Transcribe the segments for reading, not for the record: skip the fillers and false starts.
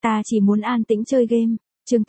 ta chỉ muốn an tĩnh chơi game. Chương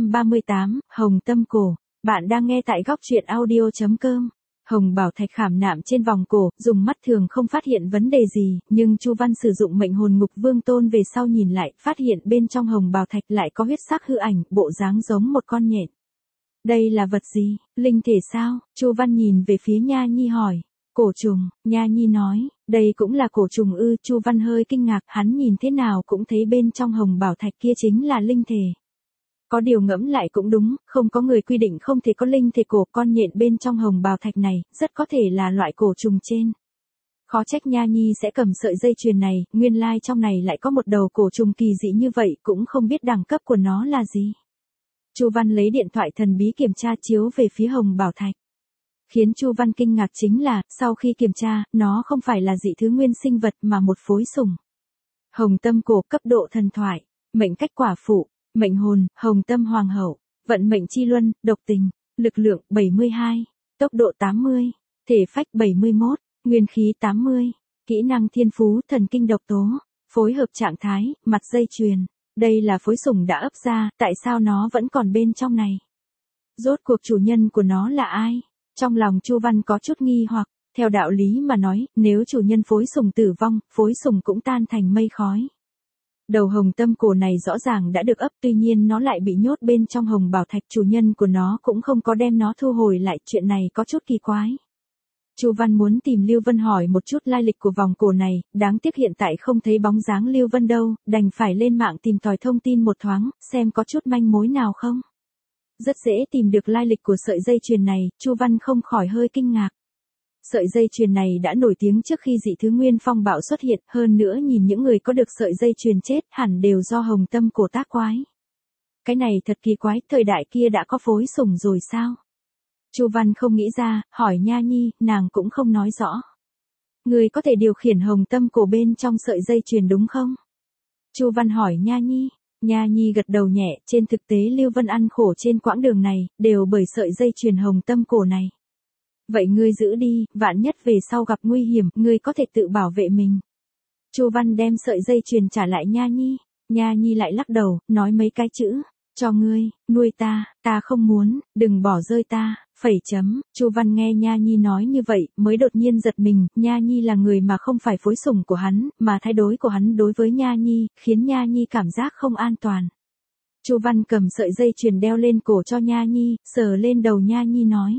838, Hồng Tâm Cổ. Bạn đang nghe tại góc truyện audio.com. Hồng Bảo Thạch khảm nạm trên vòng cổ, dùng mắt thường không phát hiện vấn đề gì, nhưng Chu Văn sử dụng mệnh hồn ngục vương tôn về sau nhìn lại, phát hiện bên trong Hồng Bảo Thạch lại có huyết sắc hư ảnh, bộ dáng giống một con nhện. Đây là vật gì? Linh thể sao? Chu Văn nhìn về phía Nha Nhi hỏi. Cổ trùng, Nha Nhi nói, đây cũng là cổ trùng ư? Chu Văn hơi kinh ngạc, hắn nhìn thế nào cũng thấy bên trong Hồng Bảo Thạch kia chính là linh thể. Có điều ngẫm lại cũng đúng, không có người quy định không thể có linh thể cổ, con nhện bên trong Hồng Bào Thạch này, rất có thể là loại cổ trùng trên. Khó trách Nha Nhi sẽ cầm sợi dây chuyền này, nguyên lai trong này lại có một đầu cổ trùng kỳ dị như vậy, cũng không biết đẳng cấp của nó là gì. Chu Văn lấy điện thoại thần bí kiểm tra chiếu về phía Hồng Bảo Thạch. Khiến Chu Văn kinh ngạc chính là, sau khi kiểm tra, nó không phải là dị thứ nguyên sinh vật mà một phối sủng. Hồng Tâm Cổ, cấp độ thần thoại, mệnh cách quả phụ. Mệnh hồn, Hồng Tâm Hoàng hậu, vận mệnh chi luân, độc tình, lực lượng 72, tốc độ 80, thể phách 71, nguyên khí 80, kỹ năng thiên phú thần kinh độc tố, phối hợp trạng thái, mặt dây chuyền. Đây là phối sủng đã ấp ra, tại sao nó vẫn còn bên trong này? Rốt cuộc chủ nhân của nó là ai? Trong lòng Chu Văn có chút nghi hoặc, theo đạo lý mà nói, nếu chủ nhân phối sủng tử vong, phối sủng cũng tan thành mây khói. Đầu Hồng Tâm Cổ này rõ ràng đã được ấp, tuy nhiên nó lại bị nhốt bên trong Hồng Bảo Thạch, chủ nhân của nó cũng không có đem nó thu hồi lại, chuyện này có chút kỳ quái. Chu Văn muốn tìm Lưu Vân hỏi một chút lai lịch của vòng cổ này, đáng tiếc hiện tại không thấy bóng dáng Lưu Vân đâu, đành phải lên mạng tìm tòi thông tin một thoáng, xem có chút manh mối nào không. Rất dễ tìm được lai lịch của sợi dây chuyền này, Chu Văn không khỏi hơi kinh ngạc. Sợi dây chuyền này đã nổi tiếng trước khi dị thứ nguyên phong bạo xuất hiện, hơn nữa nhìn những người có được sợi dây chuyền chết hẳn đều do Hồng Tâm Cổ tác quái. Cái này thật kỳ quái, thời đại kia đã có phối sủng rồi sao? Chu Văn không nghĩ ra, hỏi Nha Nhi, nàng cũng không nói rõ. Người có thể điều khiển Hồng Tâm Cổ bên trong sợi dây chuyền đúng không? Chu Văn hỏi Nha Nhi. Nha Nhi gật đầu nhẹ, trên thực tế Lưu Vân ăn khổ trên quãng đường này, đều bởi sợi dây chuyền Hồng Tâm Cổ này. Vậy ngươi giữ đi, vạn nhất về sau gặp nguy hiểm, ngươi có thể tự bảo vệ mình. Chu Văn đem sợi dây chuyền trả lại Nha Nhi. Nha Nhi lại lắc đầu, nói mấy cái chữ, cho ngươi, nuôi ta không muốn, đừng bỏ rơi ta, phẩy chấm. Chu Văn nghe Nha Nhi nói như vậy, mới đột nhiên giật mình, Nha Nhi là người mà không phải phối sủng của hắn, mà thái độ của hắn đối với Nha Nhi, khiến Nha Nhi cảm giác không an toàn. Chu Văn cầm sợi dây chuyền đeo lên cổ cho Nha Nhi, sờ lên đầu Nha Nhi nói.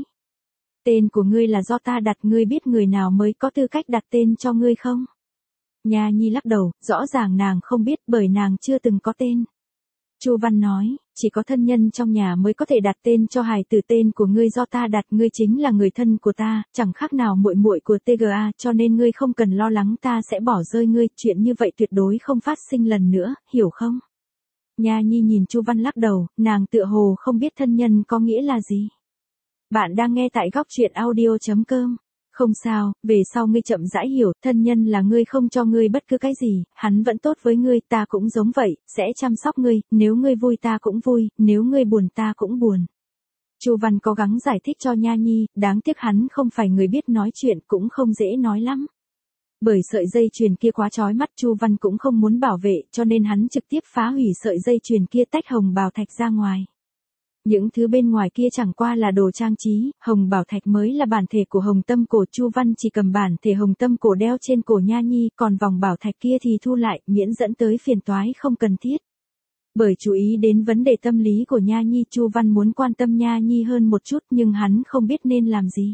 Tên của ngươi là do ta đặt, ngươi biết người nào mới có tư cách đặt tên cho ngươi không? Nha Nhi lắc đầu, rõ ràng nàng không biết bởi nàng chưa từng có tên. Chu Văn nói, chỉ có thân nhân trong nhà mới có thể đặt tên cho hài tử, tên của ngươi do ta đặt, ngươi chính là người thân của ta, chẳng khác nào muội muội của TGA, cho nên ngươi không cần lo lắng ta sẽ bỏ rơi ngươi, chuyện như vậy tuyệt đối không phát sinh lần nữa, hiểu không? Nha Nhi nhìn Chu Văn lắc đầu, nàng tựa hồ không biết thân nhân có nghĩa là gì. Bạn đang nghe tại góc truyện audio.com. Không sao, về sau ngươi chậm rãi hiểu, thân nhân là ngươi không cho ngươi bất cứ cái gì, hắn vẫn tốt với ngươi, ta cũng giống vậy, sẽ chăm sóc ngươi, nếu ngươi vui ta cũng vui, nếu ngươi buồn ta cũng buồn. Chu Văn cố gắng giải thích cho Nha Nhi, đáng tiếc hắn không phải người biết nói chuyện, cũng không dễ nói lắm. Bởi sợi dây chuyền kia quá chói mắt, Chu Văn cũng không muốn bảo vệ, cho nên hắn trực tiếp phá hủy sợi dây chuyền kia, tách Hồng Bào Thạch ra ngoài. Những thứ bên ngoài kia chẳng qua là đồ trang trí, Hồng Bảo Thạch mới là bản thể của Hồng Tâm Cổ. Chu Văn chỉ cầm bản thể Hồng Tâm Cổ đeo trên cổ Nha Nhi, còn vòng bảo thạch kia thì thu lại, miễn dẫn tới phiền toái không cần thiết. Bởi chú ý đến vấn đề tâm lý của Nha Nhi, Chu Văn muốn quan tâm Nha Nhi hơn một chút, nhưng hắn không biết nên làm gì.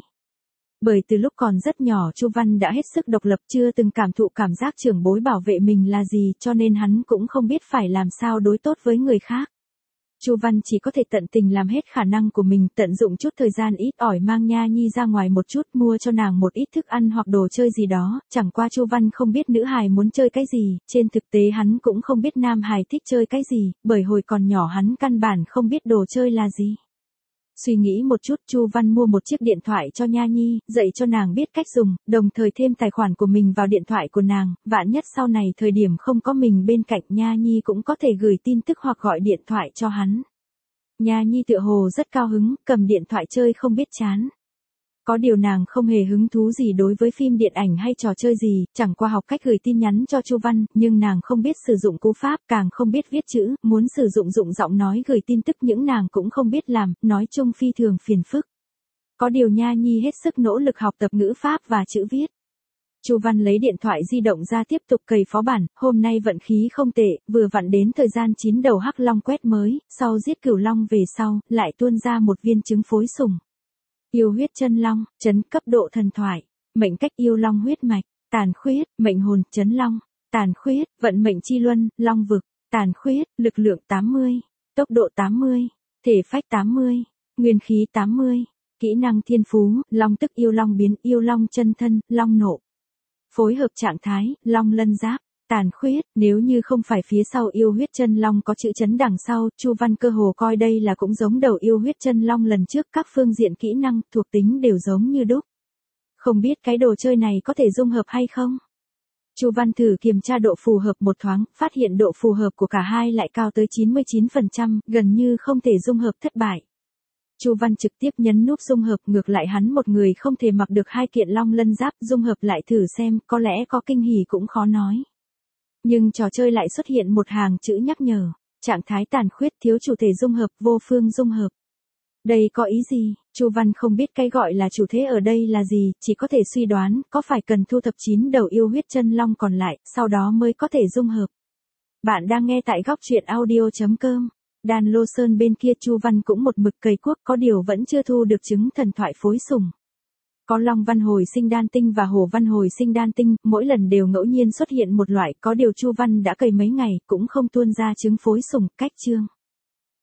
Bởi từ lúc còn rất nhỏ Chu Văn đã hết sức độc lập, chưa từng cảm thụ cảm giác trưởng bối bảo vệ mình là gì, cho nên hắn cũng không biết phải làm sao đối tốt với người khác. Chu Văn chỉ có thể tận tình làm hết khả năng của mình, tận dụng chút thời gian ít ỏi mang Nha Nhi ra ngoài một chút, mua cho nàng một ít thức ăn hoặc đồ chơi gì đó, chẳng qua Chu Văn không biết nữ hài muốn chơi cái gì, trên thực tế hắn cũng không biết nam hài thích chơi cái gì, bởi hồi còn nhỏ hắn căn bản không biết đồ chơi là gì. Suy nghĩ một chút, Chu Văn mua một chiếc điện thoại cho Nha Nhi, dạy cho nàng biết cách dùng, đồng thời thêm tài khoản của mình vào điện thoại của nàng, vạn nhất sau này thời điểm không có mình bên cạnh, Nha Nhi cũng có thể gửi tin tức hoặc gọi điện thoại cho hắn. Nha Nhi tựa hồ rất cao hứng, cầm điện thoại chơi không biết chán. Có điều nàng không hề hứng thú gì đối với phim điện ảnh hay trò chơi gì, chẳng qua học cách gửi tin nhắn cho Chu Văn, nhưng nàng không biết sử dụng cú pháp, càng không biết viết chữ, muốn sử dụng giọng nói gửi tin tức những nàng cũng không biết làm, nói chung phi thường phiền phức. Có điều Nha Nhi hết sức nỗ lực học tập ngữ pháp và chữ viết. Chu Văn lấy điện thoại di động ra tiếp tục cày phó bản, hôm nay vận khí không tệ, vừa vặn đến thời gian 9 đầu hắc long quét mới, sau giết cửu long về sau, lại tuôn ra một viên trứng phối sủng. Yêu huyết chân long, trấn cấp độ thần thoại, mệnh cách yêu long huyết mạch, tàn khuyết, mệnh hồn, trấn long, tàn khuyết, vận mệnh chi luân, long vực, tàn khuyết, lực lượng 80, tốc độ 80, thể phách 80, nguyên khí 80, kỹ năng thiên phú, long tức yêu long biến, yêu long chân thân, long nộ. Phối hợp trạng thái, long lân giáp, tàn khuyết, nếu như không phải phía sau yêu huyết chân long có chữ chấn đằng sau, Chu Văn cơ hồ coi đây là cũng giống đầu yêu huyết chân long lần trước, các phương diện kỹ năng, thuộc tính đều giống như đúc. Không biết cái đồ chơi này có thể dung hợp hay không? Chu Văn thử kiểm tra độ phù hợp một thoáng, phát hiện độ phù hợp của cả hai lại cao tới 99%, gần như không thể dung hợp, thất bại. Chu Văn trực tiếp nhấn nút dung hợp, ngược lại hắn một người không thể mặc được hai kiện long lân giáp, dung hợp lại thử xem, có lẽ có kinh hỉ cũng khó nói. Nhưng trò chơi lại xuất hiện một hàng chữ nhắc nhở, trạng thái tàn khuyết, thiếu chủ thể dung hợp, vô phương dung hợp. Đây có ý gì? Chu Văn không biết cái gọi là chủ thế ở đây là gì, chỉ có thể suy đoán, có phải cần thu thập 9 đầu yêu huyết chân long còn lại, sau đó mới có thể dung hợp. Bạn đang nghe tại góc truyện audio.com. Đan Lô Sơn bên kia Chu Văn cũng một mực cày cuốc, có điều vẫn chưa thu được trứng thần thoại phối sủng. Có Long Văn hồi sinh đan tinh và Hổ Văn hồi sinh đan tinh, mỗi lần đều ngẫu nhiên xuất hiện một loại, có điều Chu Văn đã cày mấy ngày, cũng không tuôn ra trứng phối sủng, cách chương.